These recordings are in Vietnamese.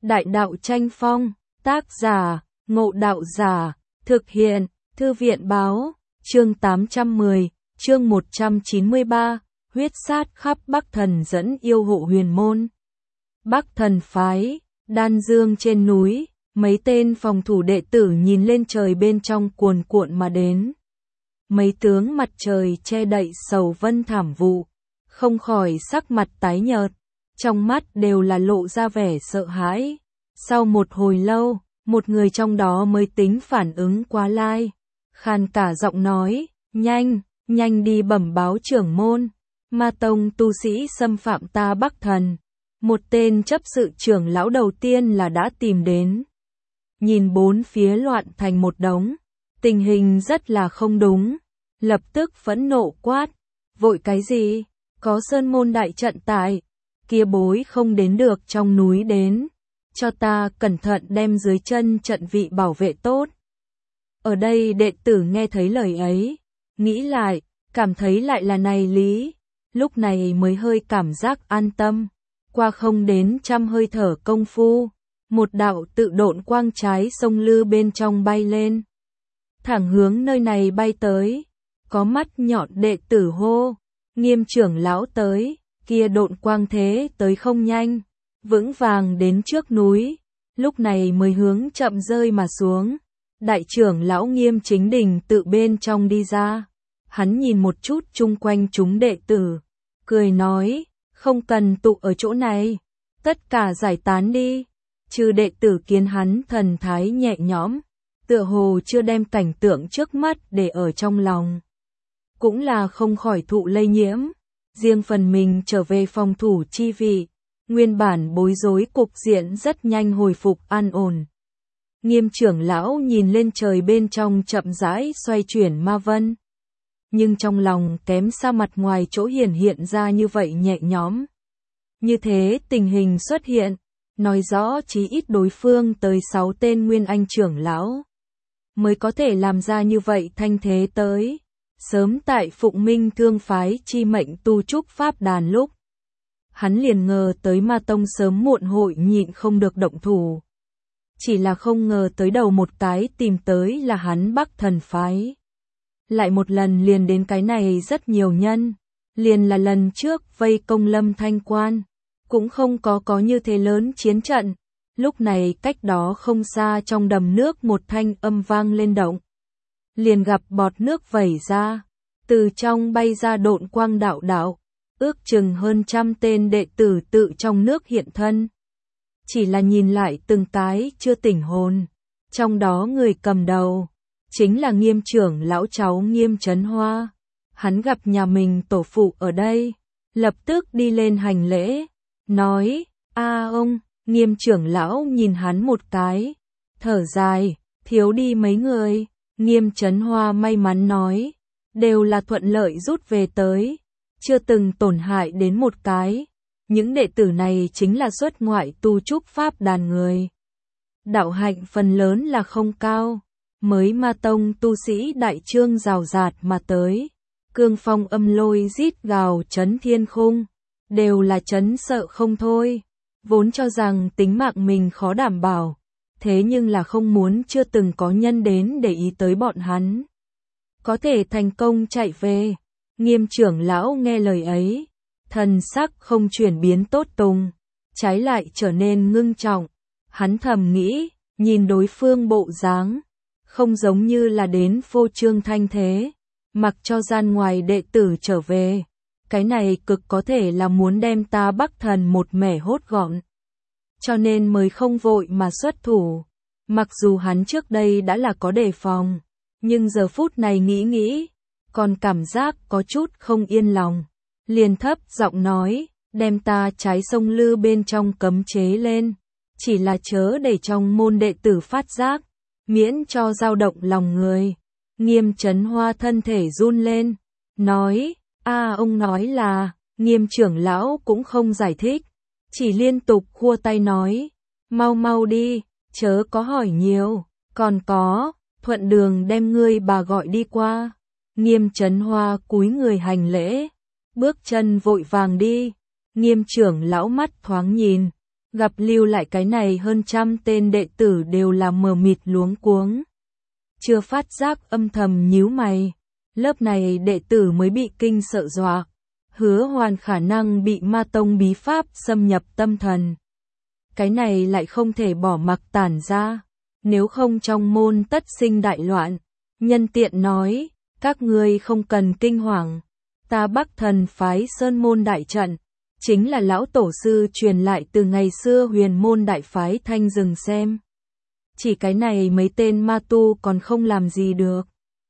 Đại đạo tranh phong, tác giả, Ngộ Đạo Giả, thực hiện, Thư viện báo, chương 810, chương 193, huyết sát khắp Bắc Thần dẫn yêu hộ huyền môn. Bắc Thần phái, Đan Dương trên núi, mấy tên phòng thủ đệ tử nhìn lên trời bên trong cuồn cuộn mà đến. Mấy tướng mặt trời che đậy sầu vân thảm vụ, không khỏi sắc mặt tái nhợt, trong mắt đều là lộ ra vẻ sợ hãi. Sau một hồi lâu, một người trong đó mới tính phản ứng qua lai, khàn cả giọng nói, nhanh đi bẩm báo trưởng môn, Ma Tông tu sĩ xâm phạm ta Bắc Thần. Một tên chấp sự trưởng lão đầu tiên là đã tìm đến. Nhìn bốn phía loạn thành một đống, tình hình rất là không đúng, lập tức phẫn nộ quát, vội cái gì, có sơn môn đại trận tại, kia bối không đến được trong núi đến, cho ta cẩn thận đem dưới chân trận vị bảo vệ tốt. Ở đây đệ tử nghe thấy lời ấy, nghĩ lại, cảm thấy lại là này lý, lúc này mới hơi cảm giác an tâm. Qua không đến trăm hơi thở công phu, một đạo tự độn quang trái sông lư bên trong bay lên, thẳng hướng nơi này bay tới. Có mắt nhọn đệ tử hô, Nghiêm trưởng lão tới, kia độn quang thế tới không nhanh, vững vàng đến trước núi, lúc này mới hướng chậm rơi mà xuống. Đại trưởng lão Nghiêm Chính Đình tự bên trong đi ra, hắn nhìn một chút chung quanh chúng đệ tử, cười nói, không cần tụ ở chỗ này, tất cả giải tán đi. Trừ đệ tử kiến hắn thần thái nhẹ nhõm, tựa hồ chưa đem cảnh tượng trước mắt để ở trong lòng, cũng là không khỏi thụ lây nhiễm. Riêng phần mình trở về phòng thủ chi vị, nguyên bản bối rối cục diện rất nhanh hồi phục an ổn. Nghiêm trưởng lão nhìn lên trời bên trong chậm rãi xoay chuyển ma vân, nhưng trong lòng kém xa mặt ngoài chỗ hiện ra như vậy nhẹ nhõm. Như thế tình hình xuất hiện, nói rõ chí ít đối phương tới 6 tên nguyên anh trưởng lão mới có thể làm ra như vậy thanh thế tới. Sớm tại Phụng Minh Thương phái chi mệnh tu trúc pháp đàn lúc, hắn liền ngờ tới Ma Tông sớm muộn hội nhịn không được động thủ. Chỉ là không ngờ tới đầu một cái tìm tới là hắn Bắc Thần phái. Lại một lần liền đến cái này rất nhiều nhân, liền là lần trước vây công Lâm Thanh Quan, cũng không có như thế lớn chiến trận. Lúc này cách đó không xa trong đầm nước một thanh âm vang lên động, liền gặp bọt nước vẩy ra, từ trong bay ra độn quang đạo, ước chừng hơn 100 tên đệ tử tự trong nước hiện thân. Chỉ là nhìn lại từng cái chưa tỉnh hồn, trong đó người cầm đầu chính là Nghiêm trưởng lão cháu Nghiêm Chấn Hoa. Hắn gặp nhà mình tổ phụ ở đây, lập tức đi lên hành lễ, nói, ông. Nghiêm trưởng lão nhìn hắn một cái, thở dài, thiếu đi mấy người. Nghiêm Chấn Hoa may mắn nói, đều là thuận lợi rút về tới, chưa từng tổn hại đến một cái. Những đệ tử này chính là xuất ngoại tu trúc pháp đàn người, đạo hạnh phần lớn là không cao, mới Ma Tông tu sĩ đại trương rào rạt mà tới, cương phong âm lôi rít gào chấn thiên khung, đều là chấn sợ không thôi, vốn cho rằng tính mạng mình khó đảm bảo, thế nhưng là không muốn chưa từng có nhân đến để ý tới bọn hắn, có thể thành công chạy về. Nghiêm trưởng lão nghe lời ấy, thần sắc không chuyển biến tốt tùng, trái lại trở nên ngưng trọng. Hắn thầm nghĩ, nhìn đối phương bộ dáng, không giống như là đến phô trương thanh thế, mặc cho gian ngoài đệ tử trở về, cái này cực có thể là muốn đem ta Bắc Thần một mẻ hốt gọn, cho nên mới không vội mà xuất thủ. Mặc dù hắn trước đây đã là có đề phòng, nhưng giờ phút này nghĩ, còn cảm giác có chút không yên lòng, liền thấp giọng nói, đem ta trái sông lư bên trong cấm chế lên, chỉ là chớ để trong môn đệ tử phát giác, miễn cho dao động lòng người. Nghiêm Chấn Hoa thân thể run lên, nói, ông nói là. Nghiêm trưởng lão cũng không giải thích, chỉ liên tục khua tay nói, mau đi, chớ có hỏi nhiều, còn có, thuận đường đem ngươi bà gọi đi qua. Nghiêm Chấn Hoa cúi người hành lễ, bước chân vội vàng đi. Nghiêm trưởng lão mắt thoáng nhìn, Gặp lưu lại cái này hơn 100 tên đệ tử đều là mờ mịt luống cuống. Chưa phát giác âm thầm nhíu mày. Lớp này đệ tử mới bị kinh sợ dọa. Hứa Hoàn khả năng bị ma tông bí pháp xâm nhập tâm thần. Cái này lại không thể bỏ mặc tản ra. Nếu không trong môn tất sinh đại loạn. Nhân tiện nói, các ngươi không cần kinh hoàng. Ta Bắc Thần phái Sơn môn đại trận. Chính là lão tổ sư truyền lại từ ngày xưa huyền môn đại phái thanh rừng xem. Chỉ cái này mấy tên ma tu còn không làm gì được.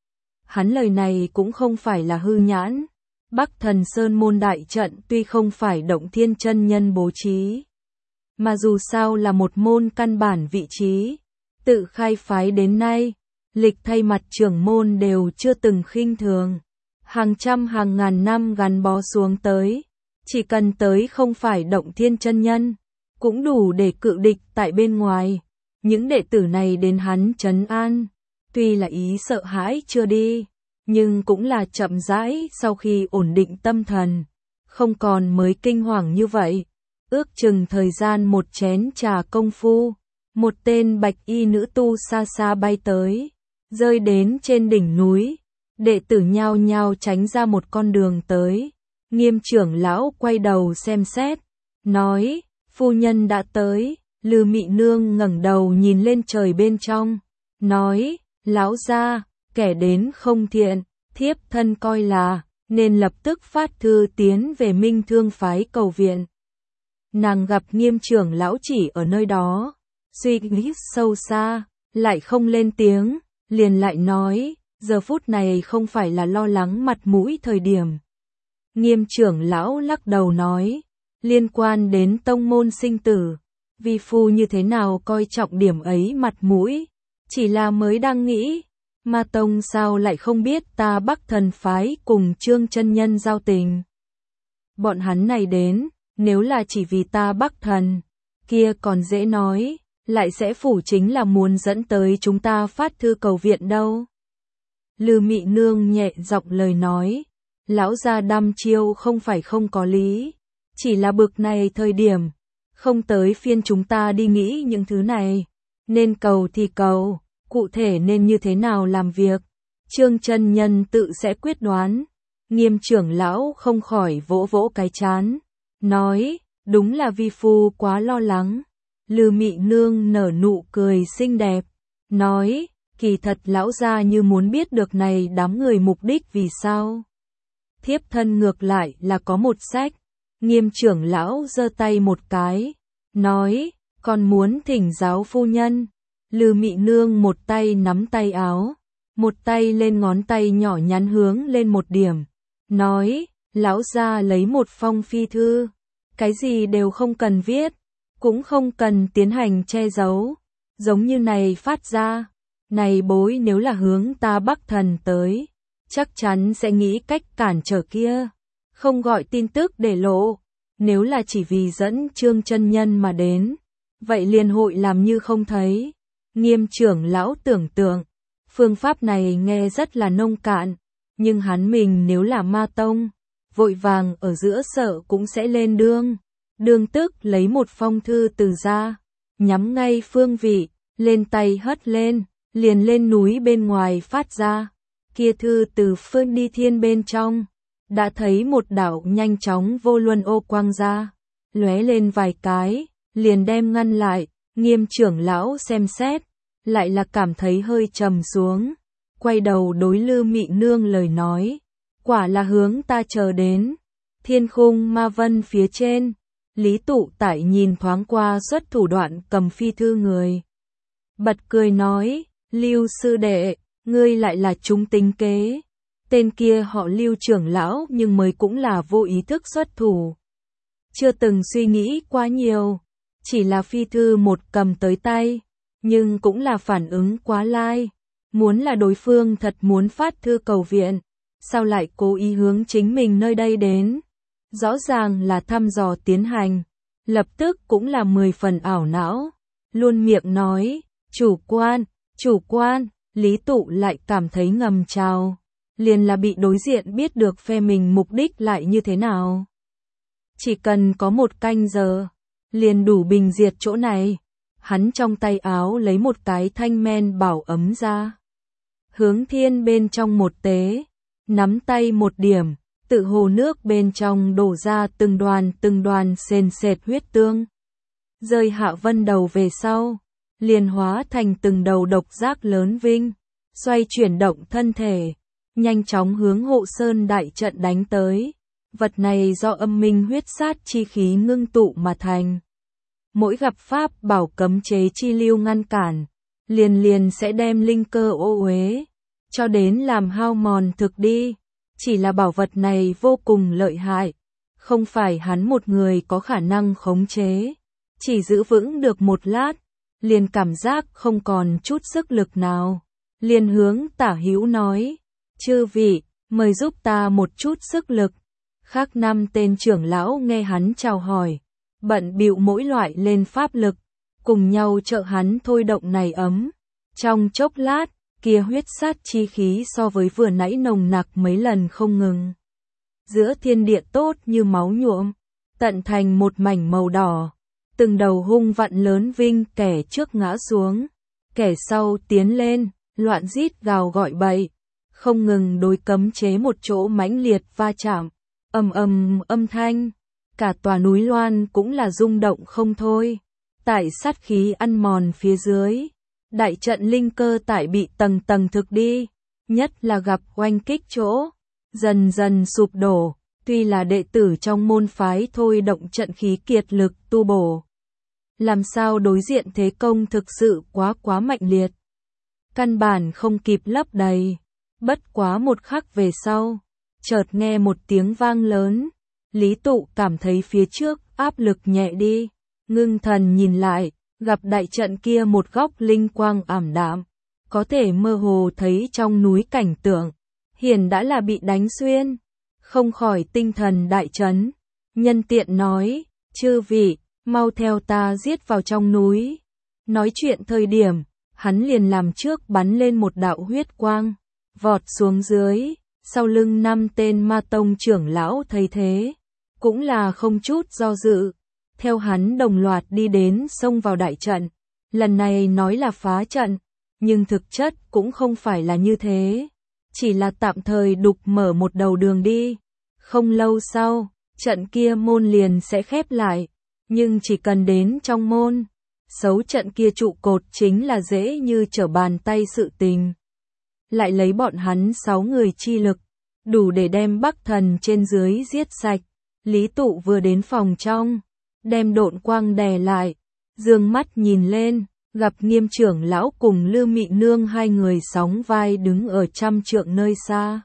Hắn lời này cũng không phải là hư nhãn. Bắc Thần Sơn môn đại trận tuy không phải Động Thiên chân nhân bố trí, mà dù sao là một môn căn bản vị trí. Tự khai phái đến nay, lịch thay mặt trưởng môn đều chưa từng khinh thường. Hàng trăm hàng ngàn năm gắn bó xuống tới. Chỉ cần tới không phải Động Thiên chân nhân, cũng đủ để cự địch tại bên ngoài. Những đệ tử này đến hắn trấn an, tuy là ý sợ hãi chưa đi, nhưng cũng là chậm rãi sau khi ổn định tâm thần, không còn mới kinh hoàng như vậy. Ước chừng thời gian một chén trà công phu, một tên bạch y nữ tu xa xa bay tới, rơi đến trên đỉnh núi. Đệ tử nhao nhao tránh ra một con đường tới. Nghiêm trưởng lão quay đầu xem xét, nói, phu nhân đã tới. Lư Mị Nương ngẩng đầu nhìn lên trời bên trong, nói, lão gia, kẻ đến không thiện, thiếp thân coi là, nên lập tức phát thư tiến về Minh Thương phái cầu viện. Nàng gặp Nghiêm trưởng lão chỉ ở nơi đó, suy nghĩ sâu xa, lại không lên tiếng, liền lại nói, giờ phút này không phải là lo lắng mặt mũi thời điểm. Nghiêm trưởng lão lắc đầu nói, liên quan đến tông môn sinh tử, vi phu như thế nào coi trọng điểm ấy mặt mũi, chỉ là mới đang nghĩ, ma tông sao lại không biết ta Bắc Thần phái cùng Trương chân nhân giao tình. Bọn hắn này đến, nếu là chỉ vì ta Bắc Thần, kia còn dễ nói, lại sẽ phủ chính là muốn dẫn tới chúng ta phát thư cầu viện đâu. Lư Mị Nương nhẹ giọng lời nói, lão gia đăm chiêu không phải không có lý, chỉ là bực này thời điểm, không tới phiên chúng ta đi nghĩ những thứ này, nên cầu thì cầu, cụ thể nên như thế nào làm việc, Trương chân nhân tự sẽ quyết đoán. Nghiêm trưởng lão không khỏi vỗ vỗ cái trán, nói, đúng là vi phu quá lo lắng. Lư Mị Nương nở nụ cười xinh đẹp, nói, kỳ thật lão gia như muốn biết được này đám người mục đích vì sao. Thiếp thân ngược lại là có một sách. Nghiêm trưởng lão giơ tay một cái, nói, còn muốn thỉnh giáo phu nhân. Lư Mị Nương một tay nắm tay áo, một tay lên ngón tay nhỏ nhắn hướng lên một điểm, nói, lão gia lấy một phong phi thư, cái gì đều không cần viết, cũng không cần tiến hành che giấu, giống như này phát ra, này bối nếu là hướng ta Bắc Thần tới, chắc chắn sẽ nghĩ cách cản trở kia, không gọi tin tức để lộ, nếu là chỉ vì dẫn Trương chân nhân mà đến, vậy liền hội làm như không thấy. Nghiêm trưởng lão tưởng tượng, phương pháp này nghe rất là nông cạn, nhưng hắn mình nếu là ma tông, vội vàng ở giữa sợ cũng sẽ lên đương tức lấy một phong thư từ ra, nhắm ngay phương vị, lên tay hất lên, liền lên núi bên ngoài phát ra, kia thư từ phương đi thiên bên trong, đã thấy một đạo nhanh chóng vô luân ô quang ra, lóe lên vài cái, liền đem ngăn lại. Nghiêm trưởng lão xem xét, lại là cảm thấy hơi trầm xuống, quay đầu đối Lư Mị Nương lời nói, quả là hướng ta chờ đến. Thiên khung ma vân phía trên, Lý Tụ Tại nhìn thoáng qua xuất thủ đoạn cầm phi thư người, bật cười nói, Lưu sư đệ, ngươi lại là chúng tính kế. Tên kia họ Lưu trưởng lão nhưng mới cũng là vô ý thức xuất thủ, chưa từng suy nghĩ quá nhiều, chỉ là phi thư một cầm tới tay, nhưng cũng là phản ứng quá lai, muốn là đối phương thật muốn phát thư cầu viện, sao lại cố ý hướng chính mình nơi đây đến, rõ ràng là thăm dò tiến hành, lập tức cũng là 10 phần ảo não, luôn miệng nói, chủ quan, Lý Tụ lại cảm thấy ngầm trào, liền là bị đối diện biết được phe mình mục đích lại như thế nào. Chỉ cần có một canh giờ, liền đủ bình diệt chỗ này. Hắn trong tay áo lấy một cái thanh men bảo ấm ra. Hướng thiên bên trong một tế, nắm tay một điểm, tự hồ nước bên trong đổ ra từng đoàn sền sệt huyết tương. Rơi Hạ Vân đầu về sau, liền hóa thành từng đầu độc giác lớn vinh, xoay chuyển động thân thể, nhanh chóng hướng Hộ Sơn đại trận đánh tới. Vật này do âm minh huyết sát chi khí ngưng tụ mà thành. Mỗi gặp pháp bảo cấm chế chi lưu ngăn cản, liền sẽ đem linh cơ ô uế, cho đến làm hao mòn thực đi. Chỉ là bảo vật này vô cùng lợi hại, không phải hắn một người có khả năng khống chế. Chỉ giữ vững được một lát, liền cảm giác không còn chút sức lực nào. Liền hướng Tả Hữu nói, chư vị, mời giúp ta một chút sức lực. Khác 5 tên trưởng lão nghe hắn chào hỏi, bận bịu mỗi loại lên pháp lực, cùng nhau trợ hắn thôi động này ấm. Trong chốc lát, kia huyết sát chi khí so với vừa nãy nồng nặc mấy lần không ngừng. Giữa thiên địa tốt như máu nhuộm, tận thành một mảnh màu đỏ. Từng đầu hung vặn lớn vinh, kẻ trước ngã xuống, kẻ sau tiến lên, loạn rít gào gọi bậy, không ngừng đối cấm chế một chỗ mãnh liệt va chạm, âm thanh, cả tòa núi Loan cũng là rung động không thôi. Tại sát khí ăn mòn phía dưới, đại trận linh cơ tại bị tầng tầng thực đi, nhất là gặp oanh kích chỗ, dần dần sụp đổ. Tuy là đệ tử trong môn phái thôi động trận khí kiệt lực tu bổ, làm sao đối diện thế công thực sự quá mạnh liệt, căn bản không kịp lấp đầy. Bất quá một khắc về sau, chợt nghe một tiếng vang lớn, Lý Tụ cảm thấy phía trước áp lực nhẹ đi, ngưng thần nhìn lại, gặp đại trận kia một góc linh quang ảm đạm, có thể mơ hồ thấy trong núi cảnh tượng, hiển đã là bị đánh xuyên. Không khỏi tinh thần đại chấn, nhân tiện nói, chư vị, mau theo ta giết vào trong núi. Nói chuyện thời điểm, hắn liền làm trước bắn lên một đạo huyết quang, vọt xuống dưới, sau lưng 5 tên ma tông trưởng lão thấy thế, cũng là không chút do dự, theo hắn đồng loạt đi đến xông vào đại trận. Lần này nói là phá trận, nhưng thực chất cũng không phải là như thế. Chỉ là tạm thời đục mở một đầu đường đi. Không lâu sau, trận kia môn liền sẽ khép lại. Nhưng chỉ cần đến trong môn, xấu trận kia trụ cột chính là dễ như trở bàn tay sự tình. Lại lấy bọn hắn 6 người chi lực, đủ để đem Bắc Thần trên dưới giết sạch. Lý Tụ vừa đến phòng trong, đem độn quang đè lại, dương mắt nhìn lên, gặp Nghiêm trưởng lão cùng Lư Mị Nương 2 người sóng vai đứng ở 100 trượng nơi xa.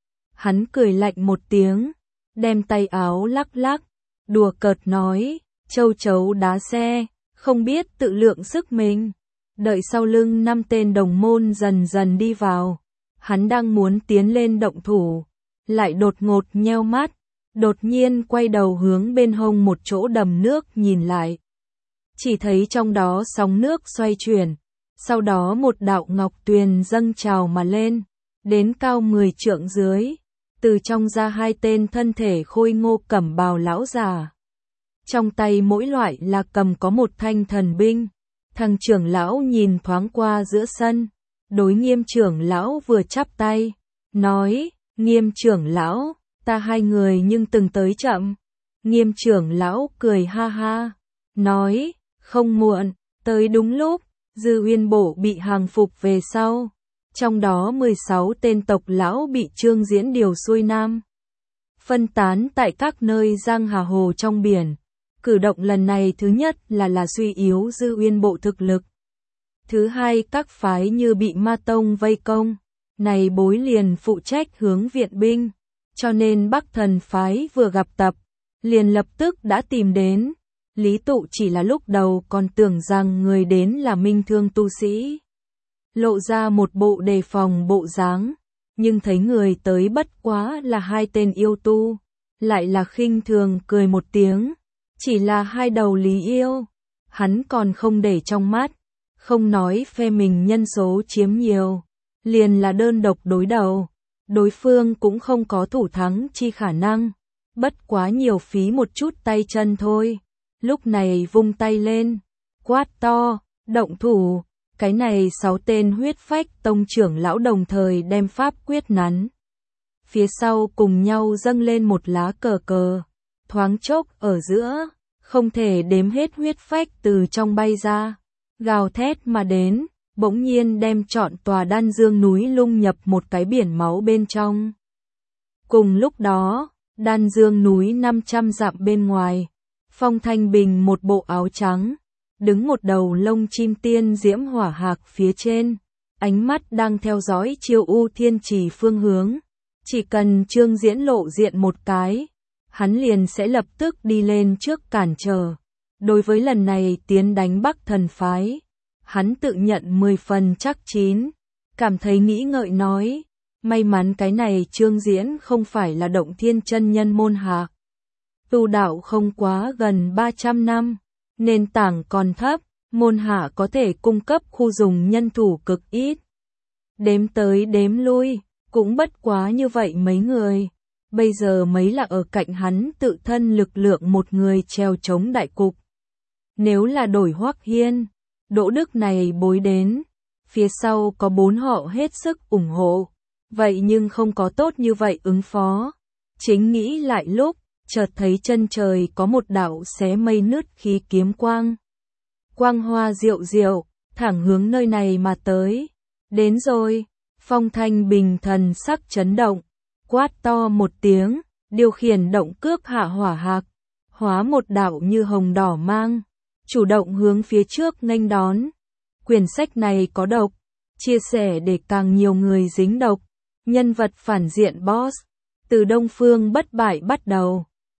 Hắn cười lạnh một tiếng, đem tay áo lắc lắc, đùa cợt nói, châu chấu đá xe, không biết tự lượng sức mình. Đợi sau lưng 5 tên đồng môn dần dần đi vào, hắn đang muốn tiến lên động thủ, lại đột ngột nheo mắt, đột nhiên quay đầu hướng bên hông một chỗ đầm nước nhìn lại. Chỉ thấy trong đó sóng nước xoay chuyển, sau đó một đạo ngọc tuyền dâng trào mà lên, đến cao 10 trượng dưới, từ trong ra 2 tên thân thể khôi ngô cẩm bào lão già. Trong tay mỗi loại là cầm có một thanh thần binh. Thằng trưởng lão nhìn thoáng qua giữa sân, đối Nghiêm trưởng lão vừa chắp tay, nói, Nghiêm trưởng lão, ta 2 người nhưng từng tới chậm. Nghiêm trưởng lão cười ha ha, nói, không muộn, tới đúng lúc. Dư Uyên Bổ bị hàng phục về sau, trong đó 16 tên tộc lão bị Trương Diễn điều xuôi nam, phân tán tại các nơi giang hà hồ trong biển. Cử động lần này thứ nhất là suy yếu Dư Uyên Bộ thực lực. Thứ hai, các phái như bị Ma Tông vây công, này bối liền phụ trách hướng viện binh, cho nên Bắc Thần phái vừa gặp tập, liền lập tức đã tìm đến. Lý Tụ chỉ là lúc đầu còn tưởng rằng người đến là minh thương tu sĩ, lộ ra một bộ đề phòng bộ dáng, nhưng thấy người tới bất quá là 2 tên yêu tu, lại là khinh thường cười một tiếng, chỉ là 2 đầu lý yêu, hắn còn không để trong mắt, không nói phe mình nhân số chiếm nhiều, liền là đơn độc đối đầu, đối phương cũng không có thủ thắng chi khả năng, bất quá nhiều phí một chút tay chân thôi. lúc này vung tay lên, quát to, động thủ. Cái này 6 tên huyết phách tông trưởng lão đồng thời đem pháp quyết nắn. Phía sau cùng nhau dâng lên một lá cờ cờ, thoáng chốc ở giữa, không thể đếm hết huyết phách từ trong bay ra, gào thét mà đến, bỗng nhiên đem trọn tòa Đan Dương núi lung nhập một cái biển máu bên trong. Cùng lúc đó, Đan Dương núi 500 dặm bên ngoài, Phong Thanh Bình một bộ áo trắng, đứng một đầu lông chim tiên diễm hỏa hạc phía trên, ánh mắt đang theo dõi Chiêu U Thiên Trì phương hướng. Chỉ cần Trương Diễn lộ diện một cái, hắn liền sẽ lập tức đi lên trước cản trở. Đối với lần này tiến đánh Bắc Thần phái, hắn tự nhận 10 phần chắc chín, cảm thấy nghĩ ngợi nói, may mắn cái này Trương Diễn không phải là Động Thiên chân nhân môn hạ. Tu đạo không quá gần 300 năm, nền tảng còn thấp, môn hạ có thể cung cấp khu dùng nhân thủ cực ít. Đếm tới đếm lui, cũng bất quá như vậy mấy người. Bây giờ mấy là ở cạnh hắn tự thân lực lượng một người treo chống đại cục. Nếu là đổi Hoắc Hiên, Đỗ Đức này bối đến, phía sau có 4 họ hết sức ủng hộ, vậy nhưng không có tốt như vậy ứng phó. Chính nghĩ lại lúc, chợt thấy chân trời có một đạo xé mây nứt khí kiếm quang. Quang hoa diệu diệu, thẳng hướng nơi này mà tới. Đến rồi, Phong Thanh Bình thần sắc chấn động, quát to một tiếng, điều khiển động cước hạ hỏa hạc, hóa một đạo như hồng đỏ mang, chủ động hướng phía trước nghênh đón. Quyển sách này có độc, chia sẻ để càng nhiều người dính độc. Nhân vật phản diện boss, từ Đông Phương bất bại bắt đầu.